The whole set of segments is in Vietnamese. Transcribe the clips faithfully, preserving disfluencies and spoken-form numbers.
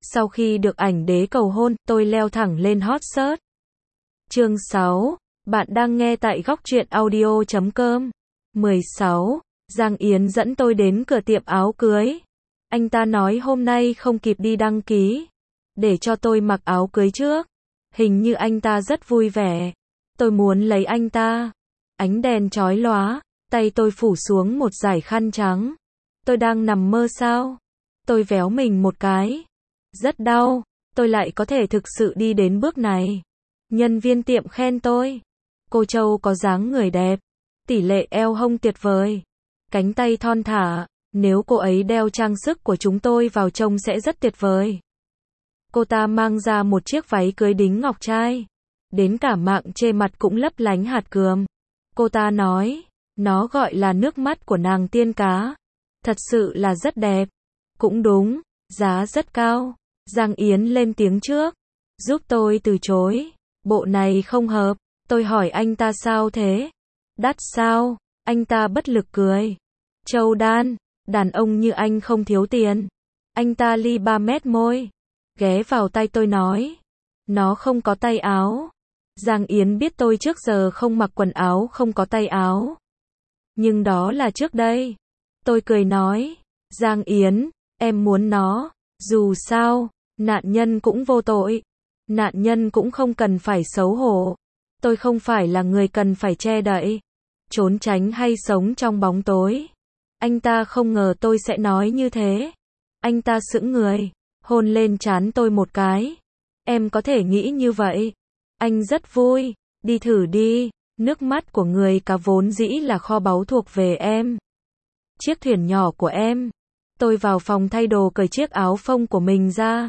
Sau khi được ảnh đế cầu hôn, tôi leo thẳng lên hot search. Chương sáu. Bạn đang nghe tại góc truyện audio chấm com. mười sáu. Giang Yến dẫn tôi đến cửa tiệm áo cưới. Anh ta nói hôm nay không kịp đi đăng ký, để cho tôi mặc áo cưới trước. Hình như anh ta rất vui vẻ. Tôi muốn lấy anh ta. Ánh đèn chói lóa, tay tôi phủ xuống một dải khăn trắng. Tôi đang nằm mơ sao? Tôi véo mình một cái. Rất đau, tôi lại có thể thực sự đi đến bước này. Nhân viên tiệm khen tôi. Cô Châu có dáng người đẹp, tỷ lệ eo hông tuyệt vời, cánh tay thon thả, nếu cô ấy đeo trang sức của chúng tôi vào trông sẽ rất tuyệt vời. Cô ta mang ra một chiếc váy cưới đính ngọc trai, đến cả mạng che mặt cũng lấp lánh hạt cườm. Cô ta nói, nó gọi là nước mắt của nàng tiên cá. Thật sự là rất đẹp. Cũng đúng, giá rất cao. Giang Yến lên tiếng trước, giúp tôi từ chối. Bộ này không hợp. Tôi hỏi anh ta sao thế? Đắt sao? Anh ta bất lực cười. Châu đan, đàn ông như anh không thiếu tiền. Anh ta li ba mét môi, ghé vào tay tôi nói, nó không có tay áo. Giang Yến biết tôi trước giờ không mặc quần áo không có tay áo. Nhưng đó là trước đây. Tôi cười nói, Giang Yến, em muốn nó. Dù sao, nạn nhân cũng vô tội. Nạn nhân cũng không cần phải xấu hổ. Tôi không phải là người cần phải che đậy, trốn tránh hay sống trong bóng tối. Anh ta không ngờ tôi sẽ nói như thế. Anh ta sững người, hôn lên trán tôi một cái. Em có thể nghĩ như vậy. Anh rất vui, đi thử đi. Nước mắt của người cá vốn dĩ là kho báu thuộc về em. Chiếc thuyền nhỏ của em. Tôi vào phòng thay đồ cởi chiếc áo phông của mình ra,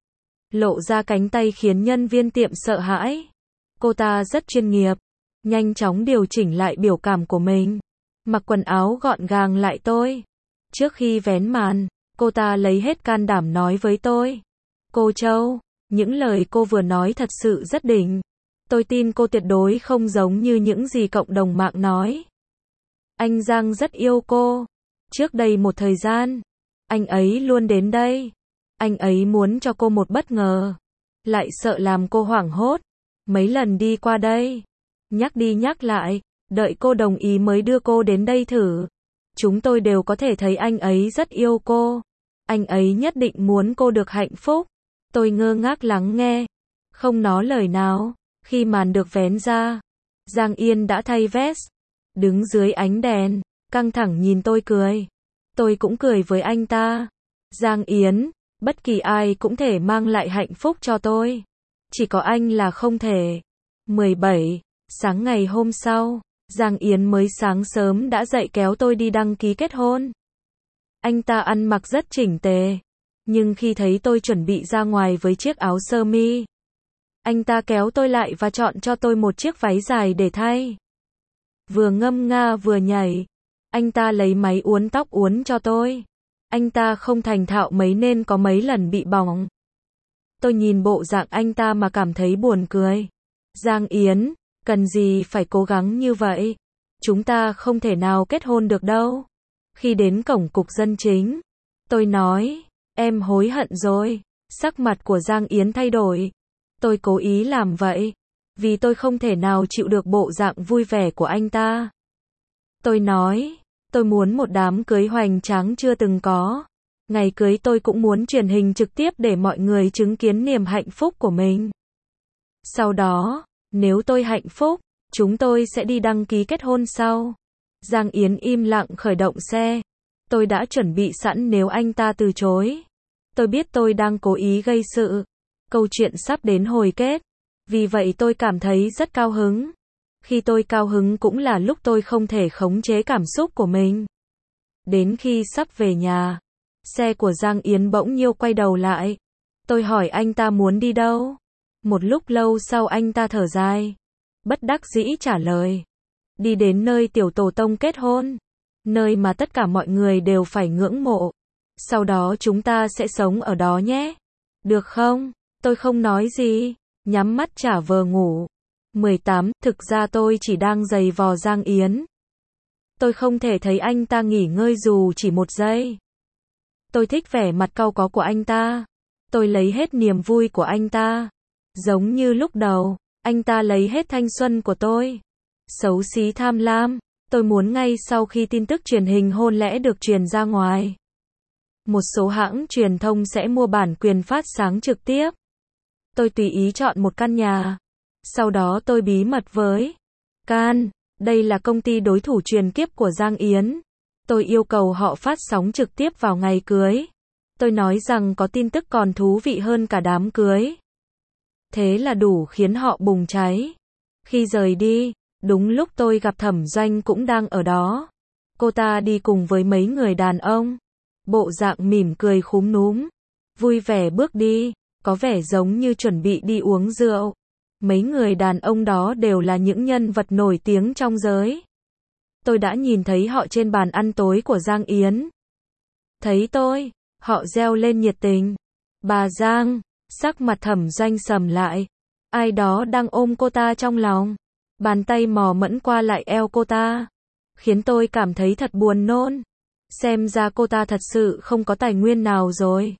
lộ ra cánh tay khiến nhân viên tiệm sợ hãi. Cô ta rất chuyên nghiệp, nhanh chóng điều chỉnh lại biểu cảm của mình, mặc quần áo gọn gàng lại tôi. Trước khi vén màn, cô ta lấy hết can đảm nói với tôi, cô Châu, những lời cô vừa nói thật sự rất đỉnh. Tôi tin cô tuyệt đối không giống như những gì cộng đồng mạng nói. Anh Giang rất yêu cô. Trước đây một thời gian, anh ấy luôn đến đây. Anh ấy muốn cho cô một bất ngờ, lại sợ làm cô hoảng hốt. Mấy lần đi qua đây, nhắc đi nhắc lại, đợi cô đồng ý mới đưa cô đến đây thử. Chúng tôi đều có thể thấy anh ấy rất yêu cô. Anh ấy nhất định muốn cô được hạnh phúc. Tôi ngơ ngác lắng nghe, không nói lời nào. Khi màn được vén ra, Giang Yên đã thay vest, đứng dưới ánh đèn, căng thẳng nhìn tôi cười. Tôi cũng cười với anh ta. Giang Yến, bất kỳ ai cũng thể mang lại hạnh phúc cho tôi. Chỉ có anh là không thể. mười bảy. Sáng ngày hôm sau, Giang Yến mới sáng sớm đã dậy kéo tôi đi đăng ký kết hôn. Anh ta ăn mặc rất chỉnh tề, nhưng khi thấy tôi chuẩn bị ra ngoài với chiếc áo sơ mi, anh ta kéo tôi lại và chọn cho tôi một chiếc váy dài để thay. Vừa ngâm nga vừa nhảy, anh ta lấy máy uốn tóc uốn cho tôi. Anh ta không thành thạo mấy nên có mấy lần bị bỏng. Tôi nhìn bộ dạng anh ta mà cảm thấy buồn cười. Giang Yến, cần gì phải cố gắng như vậy? Chúng ta không thể nào kết hôn được đâu. Khi đến cổng cục dân chính, tôi nói, em hối hận rồi. Sắc mặt của Giang Yến thay đổi. Tôi cố ý làm vậy, vì tôi không thể nào chịu được bộ dạng vui vẻ của anh ta. Tôi nói, tôi muốn một đám cưới hoành tráng chưa từng có. Ngày cưới tôi cũng muốn truyền hình trực tiếp để mọi người chứng kiến niềm hạnh phúc của mình. Sau đó, nếu tôi hạnh phúc, chúng tôi sẽ đi đăng ký kết hôn sau. Giang Yến im lặng khởi động xe. Tôi đã chuẩn bị sẵn nếu anh ta từ chối. Tôi biết tôi đang cố ý gây sự. Câu chuyện sắp đến hồi kết. Vì vậy tôi cảm thấy rất cao hứng. Khi tôi cao hứng cũng là lúc tôi không thể khống chế cảm xúc của mình. Đến khi sắp về nhà, xe của Giang Yến bỗng nhiêu quay đầu lại. Tôi hỏi anh ta muốn đi đâu. Một lúc lâu sau anh ta thở dài, bất đắc dĩ trả lời, đi đến nơi tiểu tổ tông kết hôn, nơi mà tất cả mọi người đều phải ngưỡng mộ. Sau đó chúng ta sẽ sống ở đó nhé. Được không? Tôi không nói gì, nhắm mắt trả vờ ngủ. mười tám. Thực ra tôi chỉ đang giày vò Giang Yến. Tôi không thể thấy anh ta nghỉ ngơi dù chỉ một giây. Tôi thích vẻ mặt cau có của anh ta. Tôi lấy hết niềm vui của anh ta. Giống như lúc đầu, anh ta lấy hết thanh xuân của tôi. Xấu xí tham lam, tôi muốn ngay sau khi tin tức truyền hình hôn lễ được truyền ra ngoài, một số hãng truyền thông sẽ mua bản quyền phát sáng trực tiếp. Tôi tùy ý chọn một căn nhà. Sau đó tôi bí mật với Can, đây là công ty đối thủ truyền kiếp của Giang Yến. Tôi yêu cầu họ phát sóng trực tiếp vào ngày cưới. Tôi nói rằng có tin tức còn thú vị hơn cả đám cưới. Thế là đủ khiến họ bùng cháy. Khi rời đi, đúng lúc tôi gặp Thẩm Doanh cũng đang ở đó. Cô ta đi cùng với mấy người đàn ông. Bộ dạng mỉm cười khúm núm. Vui vẻ bước đi, có vẻ giống như chuẩn bị đi uống rượu. Mấy người đàn ông đó đều là những nhân vật nổi tiếng trong giới. Tôi đã nhìn thấy họ trên bàn ăn tối của Giang Yến. Thấy tôi, họ reo lên nhiệt tình. Bà Giang, sắc mặt Thẩm Doanh sầm lại. Ai đó đang ôm cô ta trong lòng. Bàn tay mò mẫm qua lại eo cô ta. Khiến tôi cảm thấy thật buồn nôn. Xem ra cô ta thật sự không có tài nguyên nào rồi.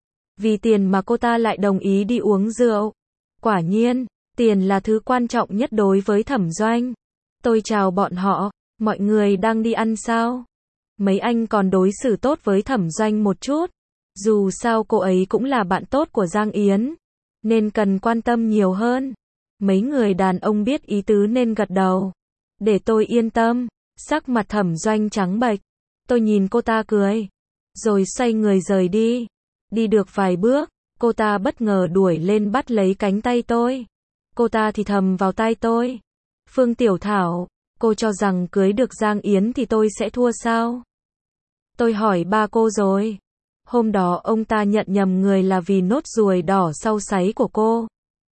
Vì tiền mà cô ta lại đồng ý đi uống rượu. Quả nhiên, tiền là thứ quan trọng nhất đối với Thẩm Doanh. Tôi chào bọn họ, mọi người đang đi ăn sao? Mấy anh còn đối xử tốt với Thẩm Doanh một chút. Dù sao cô ấy cũng là bạn tốt của Giang Yến, nên cần quan tâm nhiều hơn. Mấy người đàn ông biết ý tứ nên gật đầu. Để tôi yên tâm. Sắc mặt Thẩm Doanh trắng bệch. Tôi nhìn cô ta cười, rồi xoay người rời đi. Đi được vài bước, cô ta bất ngờ đuổi lên bắt lấy cánh tay tôi. Cô ta thì thầm vào tai tôi. Phương Tiểu Thảo, cô cho rằng cưới được Giang Yến thì tôi sẽ thua sao? Tôi hỏi ba cô rồi. Hôm đó ông ta nhận nhầm người là vì nốt ruồi đỏ sau sáy của cô.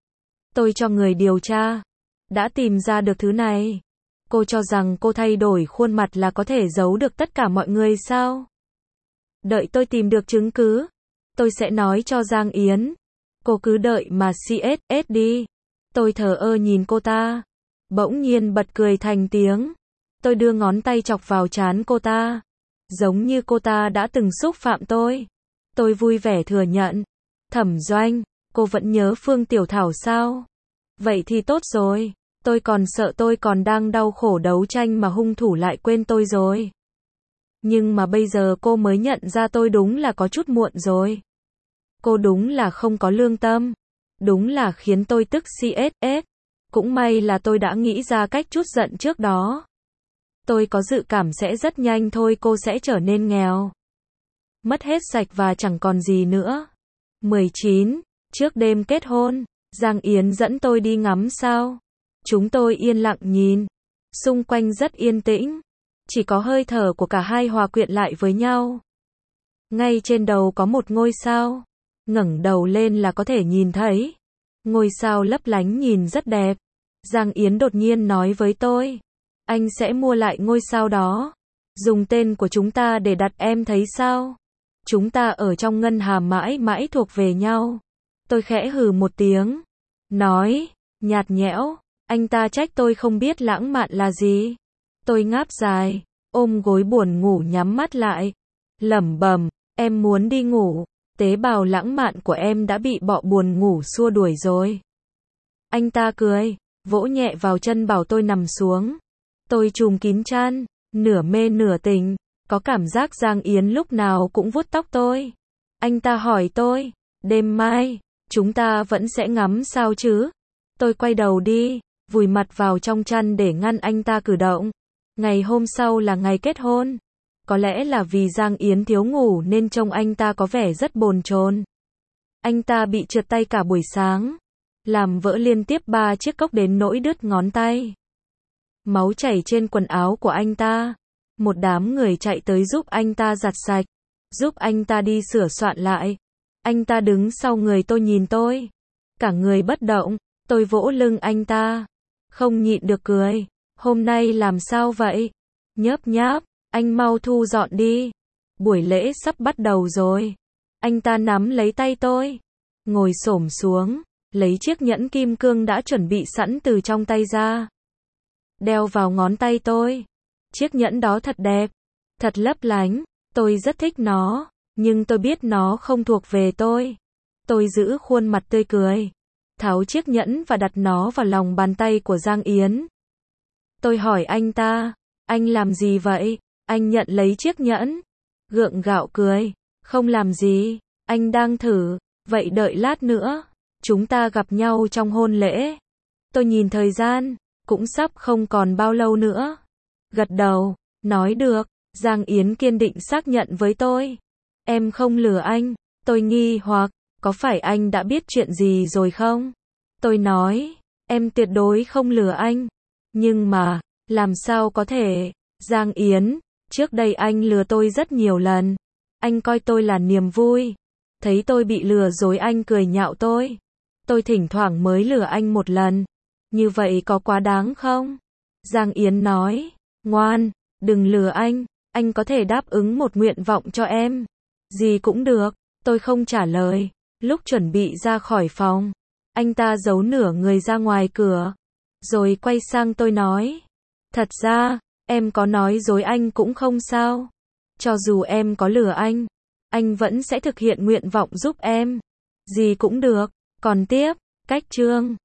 Tôi cho người điều tra. Đã tìm ra được thứ này. Cô cho rằng cô thay đổi khuôn mặt là có thể giấu được tất cả mọi người sao? Đợi tôi tìm được chứng cứ, tôi sẽ nói cho Giang Yến. Cô cứ đợi mà xê ét ét đi. Tôi thờ ơ nhìn cô ta. Bỗng nhiên bật cười thành tiếng. Tôi đưa ngón tay chọc vào trán cô ta. Giống như cô ta đã từng xúc phạm tôi. Tôi vui vẻ thừa nhận. Thẩm Doanh, cô vẫn nhớ Phương Tiểu Thảo sao? Vậy thì tốt rồi. Tôi còn sợ tôi còn đang đau khổ đấu tranh mà hung thủ lại quên tôi rồi. Nhưng mà bây giờ cô mới nhận ra tôi đúng là có chút muộn rồi. Cô đúng là không có lương tâm. Đúng là khiến tôi tức xê ét ét. Cũng may là tôi đã nghĩ ra cách trút giận trước đó. Tôi có dự cảm sẽ rất nhanh thôi cô sẽ trở nên nghèo. Mất hết sạch và chẳng còn gì nữa. mười chín. Trước đêm kết hôn, Giang Yến dẫn tôi đi ngắm sao. Chúng tôi yên lặng nhìn. Xung quanh rất yên tĩnh. Chỉ có hơi thở của cả hai hòa quyện lại với nhau. Ngay trên đầu có một ngôi sao. Ngẩng đầu lên là có thể nhìn thấy. Ngôi sao lấp lánh nhìn rất đẹp. Giang Yến đột nhiên nói với tôi. Anh sẽ mua lại ngôi sao đó. Dùng tên của chúng ta để đặt em thấy sao? Chúng ta ở trong ngân hà mãi mãi thuộc về nhau. Tôi khẽ hừ một tiếng. Nói, nhạt nhẽo. Anh ta trách tôi không biết lãng mạn là gì. Tôi ngáp dài, ôm gối buồn ngủ nhắm mắt lại. Lẩm bẩm, em muốn đi ngủ. Tế bào lãng mạn của em đã bị bọ buồn ngủ xua đuổi rồi. Anh ta cười, vỗ nhẹ vào chân bảo tôi nằm xuống. Tôi trùm kín chăn, nửa mê nửa tỉnh. Có cảm giác Giang Yến lúc nào cũng vuốt tóc tôi. Anh ta hỏi tôi, đêm mai, chúng ta vẫn sẽ ngắm sao chứ? Tôi quay đầu đi, vùi mặt vào trong chăn để ngăn anh ta cử động. Ngày hôm sau là ngày kết hôn. Có lẽ là vì Giang Yến thiếu ngủ nên trông anh ta có vẻ rất bồn chồn. Anh ta bị trượt tay cả buổi sáng. Làm vỡ liên tiếp ba chiếc cốc đến nỗi đứt ngón tay. Máu chảy trên quần áo của anh ta. Một đám người chạy tới giúp anh ta giặt sạch. Giúp anh ta đi sửa soạn lại. Anh ta đứng sau người tôi nhìn tôi. Cả người bất động. Tôi vỗ lưng anh ta. Không nhịn được cười. Hôm nay làm sao vậy? Nhớp nháp. Anh mau thu dọn đi. Buổi lễ sắp bắt đầu rồi. Anh ta nắm lấy tay tôi. Ngồi xổm xuống. Lấy chiếc nhẫn kim cương đã chuẩn bị sẵn từ trong tay ra. Đeo vào ngón tay tôi. Chiếc nhẫn đó thật đẹp. Thật lấp lánh. Tôi rất thích nó. Nhưng tôi biết nó không thuộc về tôi. Tôi giữ khuôn mặt tươi cười, tháo chiếc nhẫn và đặt nó vào lòng bàn tay của Giang Yến. Tôi hỏi anh ta, anh làm gì vậy? Anh nhận lấy chiếc nhẫn, gượng gạo cười, không làm gì, anh đang thử, vậy đợi lát nữa, chúng ta gặp nhau trong hôn lễ. Tôi nhìn thời gian, cũng sắp không còn bao lâu nữa. Gật đầu, nói được, Giang Yến kiên định xác nhận với tôi. Em không lừa anh, tôi nghi hoặc, có phải anh đã biết chuyện gì rồi không? Tôi nói, em tuyệt đối không lừa anh. Nhưng mà, làm sao có thể, Giang Yến, trước đây anh lừa tôi rất nhiều lần. Anh coi tôi là niềm vui. Thấy tôi bị lừa rồi anh cười nhạo tôi. Tôi thỉnh thoảng mới lừa anh một lần. Như vậy có quá đáng không? Giang Yến nói, ngoan, đừng lừa anh, anh có thể đáp ứng một nguyện vọng cho em. Gì cũng được, tôi không trả lời. Lúc chuẩn bị ra khỏi phòng, anh ta giấu nửa người ra ngoài cửa, rồi quay sang tôi nói, thật ra, em có nói dối anh cũng không sao. Cho dù em có lừa anh, anh vẫn sẽ thực hiện nguyện vọng giúp em. Gì cũng được, còn tiếp, cách chương.